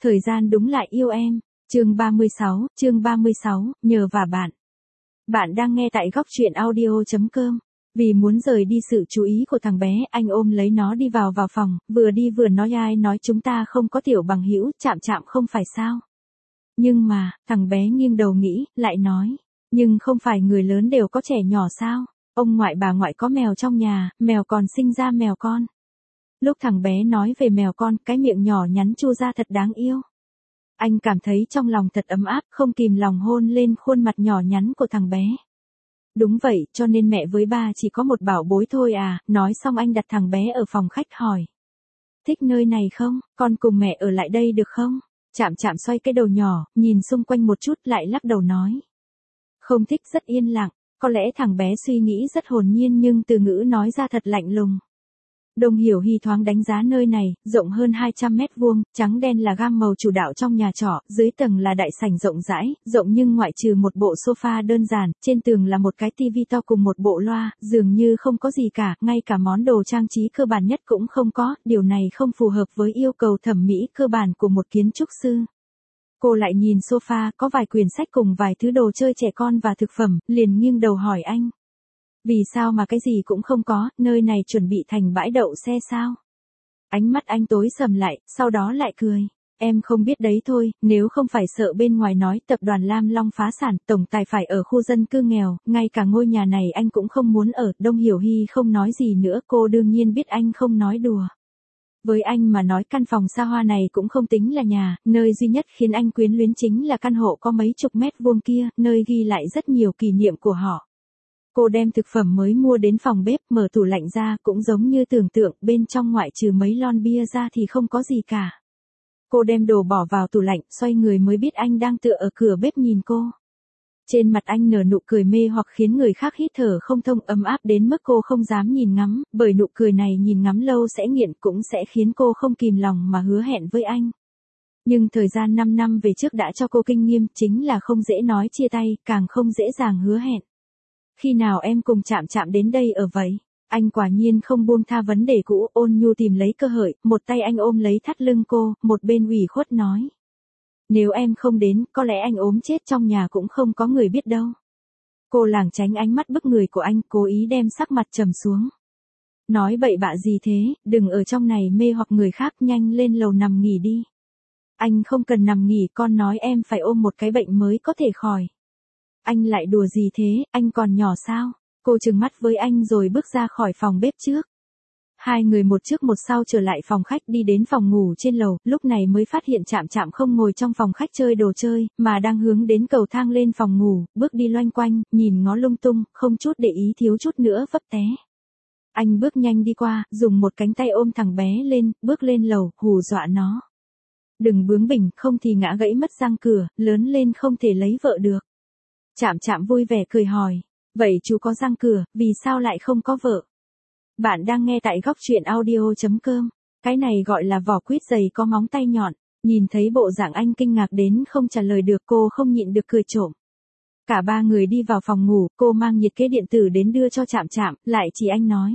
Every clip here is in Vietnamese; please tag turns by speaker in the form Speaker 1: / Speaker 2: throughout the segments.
Speaker 1: Thời gian đúng lại yêu em. Chương 36, nhờ và bạn. Bạn đang nghe tại góc truyện audio.com. Vì muốn rời đi sự chú ý của thằng bé, anh ôm lấy nó đi vào phòng, vừa đi vừa nói chúng ta không có tiểu bằng hữu, chạm không phải sao. Nhưng mà, thằng bé nghiêng đầu nghĩ, lại nói, nhưng không phải người lớn đều có trẻ nhỏ sao? Ông ngoại bà ngoại có mèo trong nhà, mèo còn sinh ra mèo con. Lúc thằng bé nói về mèo con, cái miệng nhỏ nhắn chu ra thật đáng yêu. Anh cảm thấy trong lòng thật ấm áp, không kìm lòng hôn lên khuôn mặt nhỏ nhắn của thằng bé. Đúng vậy, cho nên mẹ với ba chỉ có một bảo bối thôi à, nói xong anh đặt thằng bé ở phòng khách hỏi. Thích nơi này không, con cùng mẹ ở lại đây được không? Chạm xoay cái đầu nhỏ, nhìn xung quanh một chút lại lắc đầu nói. Không thích, rất yên lặng, có lẽ thằng bé suy nghĩ rất hồn nhiên nhưng từ ngữ nói ra thật lạnh lùng. Đồng Hiểu Hy thoáng đánh giá nơi này, rộng hơn 200 mét vuông, trắng đen là gam màu chủ đạo trong nhà trọ, dưới tầng là đại sảnh rộng rãi, rộng nhưng ngoại trừ một bộ sofa đơn giản, trên tường là một cái tivi to cùng một bộ loa, dường như không có gì cả, ngay cả món đồ trang trí cơ bản nhất cũng không có, điều này không phù hợp với yêu cầu thẩm mỹ cơ bản của một kiến trúc sư. Cô lại nhìn sofa, có vài quyển sách cùng vài thứ đồ chơi trẻ con và thực phẩm, liền nghiêng đầu hỏi anh. Vì sao mà cái gì cũng không có, nơi này chuẩn bị thành bãi đậu xe sao? Ánh mắt anh tối sầm lại, sau đó lại cười. Em không biết đấy thôi, nếu không phải sợ bên ngoài nói tập đoàn Lam Long phá sản, tổng tài phải ở khu dân cư nghèo, ngay cả ngôi nhà này anh cũng không muốn ở. Đông Hiểu Hy không nói gì nữa, cô đương nhiên biết anh không nói đùa. Với anh mà nói căn phòng xa hoa này cũng không tính là nhà, nơi duy nhất khiến anh quyến luyến chính là căn hộ có mấy chục mét vuông kia, nơi ghi lại rất nhiều kỷ niệm của họ. Cô đem thực phẩm mới mua đến phòng bếp, mở tủ lạnh ra, cũng giống như tưởng tượng, bên trong ngoại trừ mấy lon bia ra thì không có gì cả. Cô đem đồ bỏ vào tủ lạnh, xoay người mới biết anh đang tựa ở cửa bếp nhìn cô. Trên mặt anh nở nụ cười mê hoặc khiến người khác hít thở không thông, ấm áp đến mức cô không dám nhìn ngắm, bởi nụ cười này nhìn ngắm lâu sẽ nghiện, cũng sẽ khiến cô không kìm lòng mà hứa hẹn với anh. Nhưng thời gian 5 năm về trước đã cho cô kinh nghiệm, chính là không dễ nói chia tay, càng không dễ dàng hứa hẹn. Khi nào em cùng chạm đến đây ở vậy? Anh quả nhiên không buông tha vấn đề cũ, ôn nhu tìm lấy cơ hội, một tay anh ôm lấy thắt lưng cô, một bên ủy khuất nói. Nếu em không đến, có lẽ anh ốm chết trong nhà cũng không có người biết đâu. Cô lảng tránh ánh mắt bức người của anh, cố ý đem sắc mặt trầm xuống. Nói bậy bạ gì thế, đừng ở trong này mê hoặc người khác, nhanh lên lầu nằm nghỉ đi. Anh không cần nằm nghỉ, con nói em phải ôm một cái bệnh mới có thể khỏi. Anh lại đùa gì thế, anh còn nhỏ sao? Cô trừng mắt với anh rồi bước ra khỏi phòng bếp trước. Hai người một trước một sau trở lại phòng khách, đi đến phòng ngủ trên lầu, lúc này mới phát hiện chạm không ngồi trong phòng khách chơi đồ chơi, mà đang hướng đến cầu thang lên phòng ngủ, bước đi loanh quanh, nhìn ngó lung tung, không chút để ý, thiếu chút nữa vấp té. Anh bước nhanh đi qua, dùng một cánh tay ôm thằng bé lên, bước lên lầu, hù dọa nó. Đừng bướng bỉnh, không thì ngã gãy mất răng cửa, lớn lên không thể lấy vợ được. Chạm vui vẻ cười hỏi, vậy chú có răng cửa, vì sao lại không có vợ? Bạn đang nghe tại góc truyện audio.com, cái này gọi là vỏ quýt dày có móng tay nhọn, nhìn thấy bộ dạng anh kinh ngạc đến không trả lời được, cô không nhịn được cười trộm. Cả ba người đi vào phòng ngủ, cô mang nhiệt kế điện tử đến đưa cho chạm, lại chỉ anh nói.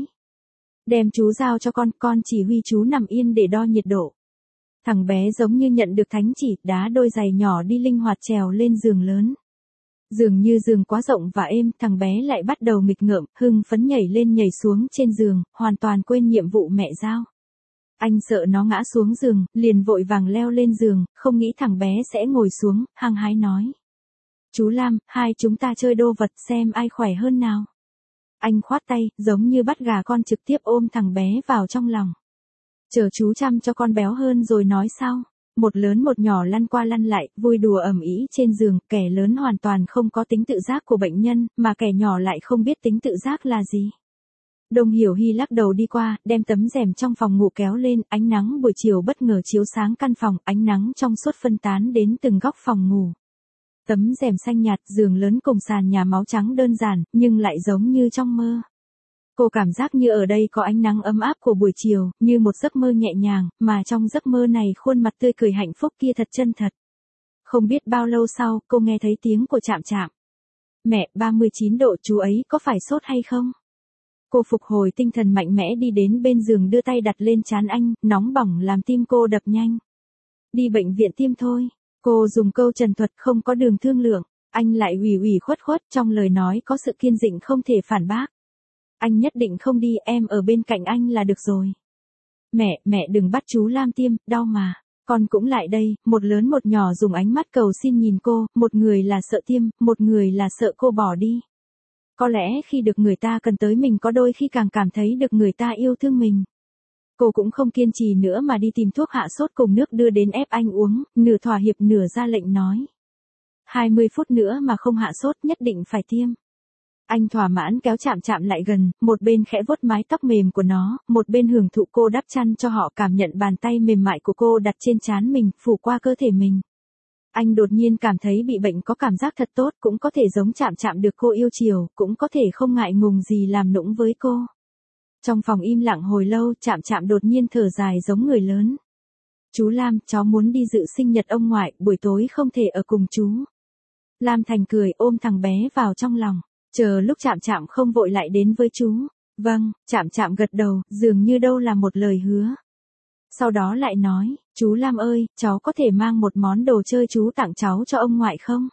Speaker 1: Đem chú giao cho con chỉ huy chú nằm yên để đo nhiệt độ. Thằng bé giống như nhận được thánh chỉ, đá đôi giày nhỏ đi linh hoạt trèo lên giường lớn. Dường như giường quá rộng và êm, thằng bé lại bắt đầu nghịch ngợm, hưng phấn nhảy lên nhảy xuống trên giường, hoàn toàn quên nhiệm vụ mẹ giao. Anh sợ nó ngã xuống giường, liền vội vàng leo lên giường, không nghĩ thằng bé sẽ ngồi xuống, hăng hái nói. Chú Lam, hai chúng ta chơi đô vật xem ai khỏe hơn nào. Anh khoát tay, giống như bắt gà con, trực tiếp ôm thằng bé vào trong lòng. Chờ chú chăm cho con béo hơn rồi nói sau. Một lớn một nhỏ lăn qua lăn lại, vui đùa ầm ĩ trên giường, kẻ lớn hoàn toàn không có tính tự giác của bệnh nhân, mà kẻ nhỏ lại không biết tính tự giác là gì. Đồng Hiểu Hy lắc đầu đi qua, đem tấm rèm trong phòng ngủ kéo lên, ánh nắng buổi chiều bất ngờ chiếu sáng căn phòng, ánh nắng trong suốt phân tán đến từng góc phòng ngủ. Tấm rèm xanh nhạt, giường lớn cùng sàn nhà máu trắng đơn giản, nhưng lại giống như trong mơ. Cô cảm giác như ở đây có ánh nắng ấm áp của buổi chiều, như một giấc mơ nhẹ nhàng, mà trong giấc mơ này khuôn mặt tươi cười hạnh phúc kia thật chân thật. Không biết bao lâu sau, cô nghe thấy tiếng của chạm. Mẹ, 39 độ, chú ấy có phải sốt hay không? Cô phục hồi tinh thần mạnh mẽ đi đến bên giường, đưa tay đặt lên trán anh, nóng bỏng làm tim cô đập nhanh. Đi bệnh viện tiêm thôi. Cô dùng câu trần thuật không có đường thương lượng. Anh lại ủy khuất trong lời nói có sự kiên định không thể phản bác. Anh nhất định không đi, em ở bên cạnh anh là được rồi. Mẹ đừng bắt chú Lam tiêm, đau mà. Con cũng lại đây, một lớn một nhỏ dùng ánh mắt cầu xin nhìn cô, một người là sợ tiêm, một người là sợ cô bỏ đi. Có lẽ khi được người ta cần tới mình có đôi khi càng cảm thấy được người ta yêu thương mình. Cô cũng không kiên trì nữa mà đi tìm thuốc hạ sốt cùng nước đưa đến ép anh uống, nửa thỏa hiệp nửa ra lệnh nói. 20 phút nữa mà không hạ sốt nhất định phải tiêm. Anh thỏa mãn kéo chạm lại gần, một bên khẽ vuốt mái tóc mềm của nó, một bên hưởng thụ cô đắp chăn cho họ cảm nhận bàn tay mềm mại của cô đặt trên trán mình, phủ qua cơ thể mình. Anh đột nhiên cảm thấy bị bệnh có cảm giác thật tốt, cũng có thể giống chạm được cô yêu chiều, cũng có thể không ngại ngùng gì làm nũng với cô. Trong phòng im lặng hồi lâu, chạm đột nhiên thở dài giống người lớn. Chú Lam, cháu muốn đi dự sinh nhật ông ngoại, buổi tối không thể ở cùng chú. Lam Thành cười ôm thằng bé vào trong lòng. Chờ lúc chạm không vội lại đến với chú. Vâng, chạm gật đầu, dường như đâu là một lời hứa. Sau đó lại nói, chú Lam ơi, cháu có thể mang một món đồ chơi chú tặng cháu cho ông ngoại không?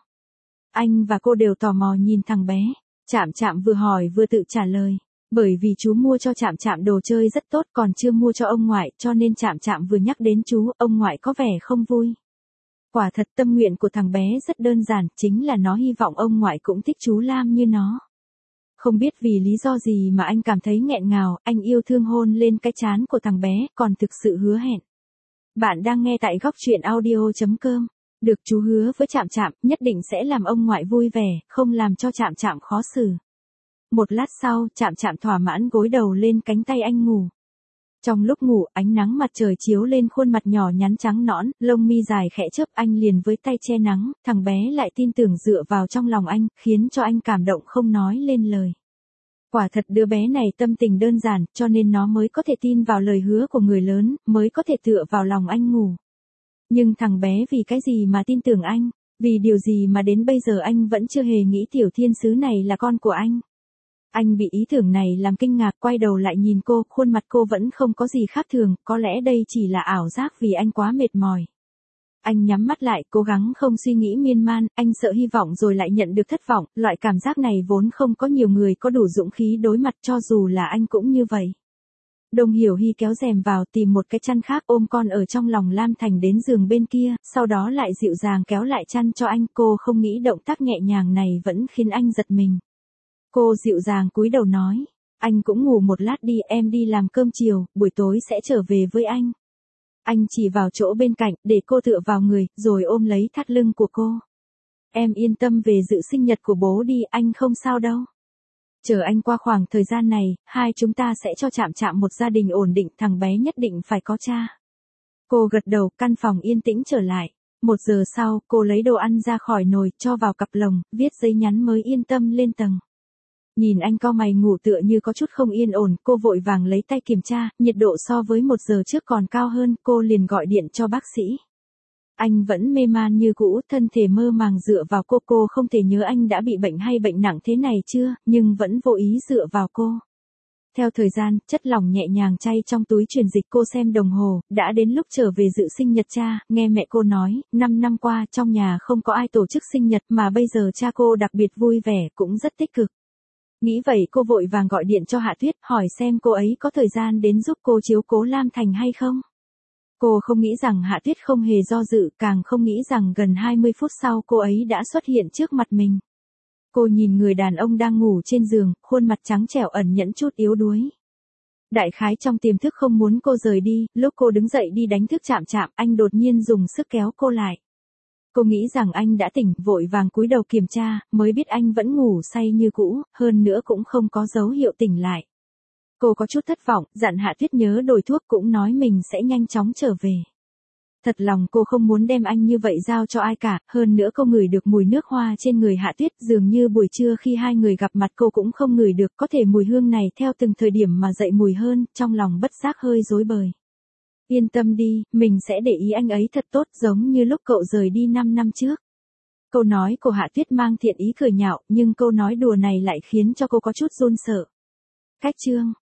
Speaker 1: Anh và cô đều tò mò nhìn thằng bé. Chạm vừa hỏi vừa tự trả lời. Bởi vì chú mua cho chạm đồ chơi rất tốt còn chưa mua cho ông ngoại cho nên chạm vừa nhắc đến chú, ông ngoại có vẻ không vui. Quả thật tâm nguyện của thằng bé rất đơn giản, chính là nó hy vọng ông ngoại cũng thích chú Lam như nó. Không biết vì lý do gì mà anh cảm thấy nghẹn ngào, anh yêu thương hôn lên cái trán của thằng bé, còn thực sự hứa hẹn. Bạn đang nghe tại góc truyện audio.com. Được chú hứa với chạm, nhất định sẽ làm ông ngoại vui vẻ, không làm cho chạm khó xử. Một lát sau, chạm thỏa mãn gối đầu lên cánh tay anh ngủ. Trong lúc ngủ, ánh nắng mặt trời chiếu lên khuôn mặt nhỏ nhắn trắng nõn, lông mi dài khẽ chớp, anh liền với tay che nắng, thằng bé lại tin tưởng dựa vào trong lòng anh, khiến cho anh cảm động không nói lên lời. Quả thật đứa bé này tâm tình đơn giản, cho nên nó mới có thể tin vào lời hứa của người lớn, mới có thể tựa vào lòng anh ngủ. Nhưng thằng bé vì cái gì mà tin tưởng anh, vì điều gì mà đến bây giờ anh vẫn chưa hề nghĩ tiểu thiên sứ này là con của anh. Anh bị ý tưởng này làm kinh ngạc, quay đầu lại nhìn cô, khuôn mặt cô vẫn không có gì khác thường, có lẽ đây chỉ là ảo giác vì anh quá mệt mỏi. Anh nhắm mắt lại, cố gắng không suy nghĩ miên man, anh sợ hy vọng rồi lại nhận được thất vọng, loại cảm giác này vốn không có nhiều người có đủ dũng khí đối mặt cho dù là anh cũng như vậy. Đồng Hiểu Hy kéo rèm vào tìm một cái chăn khác ôm con ở trong lòng Lam Thành đến giường bên kia, sau đó lại dịu dàng kéo lại chăn cho anh, cô không nghĩ động tác nhẹ nhàng này vẫn khiến anh giật mình. Cô dịu dàng cúi đầu nói, anh cũng ngủ một lát đi, em đi làm cơm chiều, buổi tối sẽ trở về với anh. Anh chỉ vào chỗ bên cạnh, để cô tựa vào người, rồi ôm lấy thắt lưng của cô. Em yên tâm về dự sinh nhật của bố đi, anh không sao đâu. Chờ anh qua khoảng thời gian này, hai chúng ta sẽ cho chạm một gia đình ổn định, thằng bé nhất định phải có cha. Cô gật đầu, căn phòng yên tĩnh trở lại. 1 giờ sau, cô lấy đồ ăn ra khỏi nồi, cho vào cặp lồng, viết giấy nhắn mới yên tâm lên tầng. Nhìn anh cau mày ngủ tựa như có chút không yên ổn, cô vội vàng lấy tay kiểm tra, nhiệt độ so với 1 giờ trước còn cao hơn, cô liền gọi điện cho bác sĩ. Anh vẫn mê man như cũ, thân thể mơ màng dựa vào cô không thể nhớ anh đã bị bệnh hay bệnh nặng thế này chưa, nhưng vẫn vô ý dựa vào cô. Theo thời gian, chất lỏng nhẹ nhàng chay trong túi truyền dịch, cô xem đồng hồ, đã đến lúc trở về dự sinh nhật cha, nghe mẹ cô nói, 5 năm qua trong nhà không có ai tổ chức sinh nhật mà bây giờ cha cô đặc biệt vui vẻ, cũng rất tích cực. Nghĩ vậy cô vội vàng gọi điện cho Hạ Tuyết, hỏi xem cô ấy có thời gian đến giúp cô chiếu cố Lam Thành hay không. Cô không nghĩ rằng Hạ Tuyết không hề do dự, càng không nghĩ rằng gần 20 phút sau cô ấy đã xuất hiện trước mặt mình. Cô nhìn người đàn ông đang ngủ trên giường, khuôn mặt trắng trẻo ẩn nhẫn chút yếu đuối. Đại khái trong tiềm thức không muốn cô rời đi, lúc cô đứng dậy đi đánh thức chạm, anh đột nhiên dùng sức kéo cô lại. Cô nghĩ rằng anh đã tỉnh, vội vàng cúi đầu kiểm tra, mới biết anh vẫn ngủ say như cũ, hơn nữa cũng không có dấu hiệu tỉnh lại. Cô có chút thất vọng, dặn Hạ Tuyết nhớ đổi thuốc, cũng nói mình sẽ nhanh chóng trở về. Thật lòng cô không muốn đem anh như vậy giao cho ai cả, hơn nữa cô ngửi được mùi nước hoa trên người Hạ Tuyết, dường như buổi trưa khi hai người gặp mặt cô cũng không ngửi được, có thể mùi hương này theo từng thời điểm mà dậy mùi hơn, trong lòng bất giác hơi rối bời. Yên tâm đi, mình sẽ để ý anh ấy thật tốt, giống như lúc cậu rời đi 5 năm trước. Câu nói của Hạ Tuyết mang thiện ý cười nhạo, nhưng câu nói đùa này lại khiến cho cô có chút run sợ. Cách chương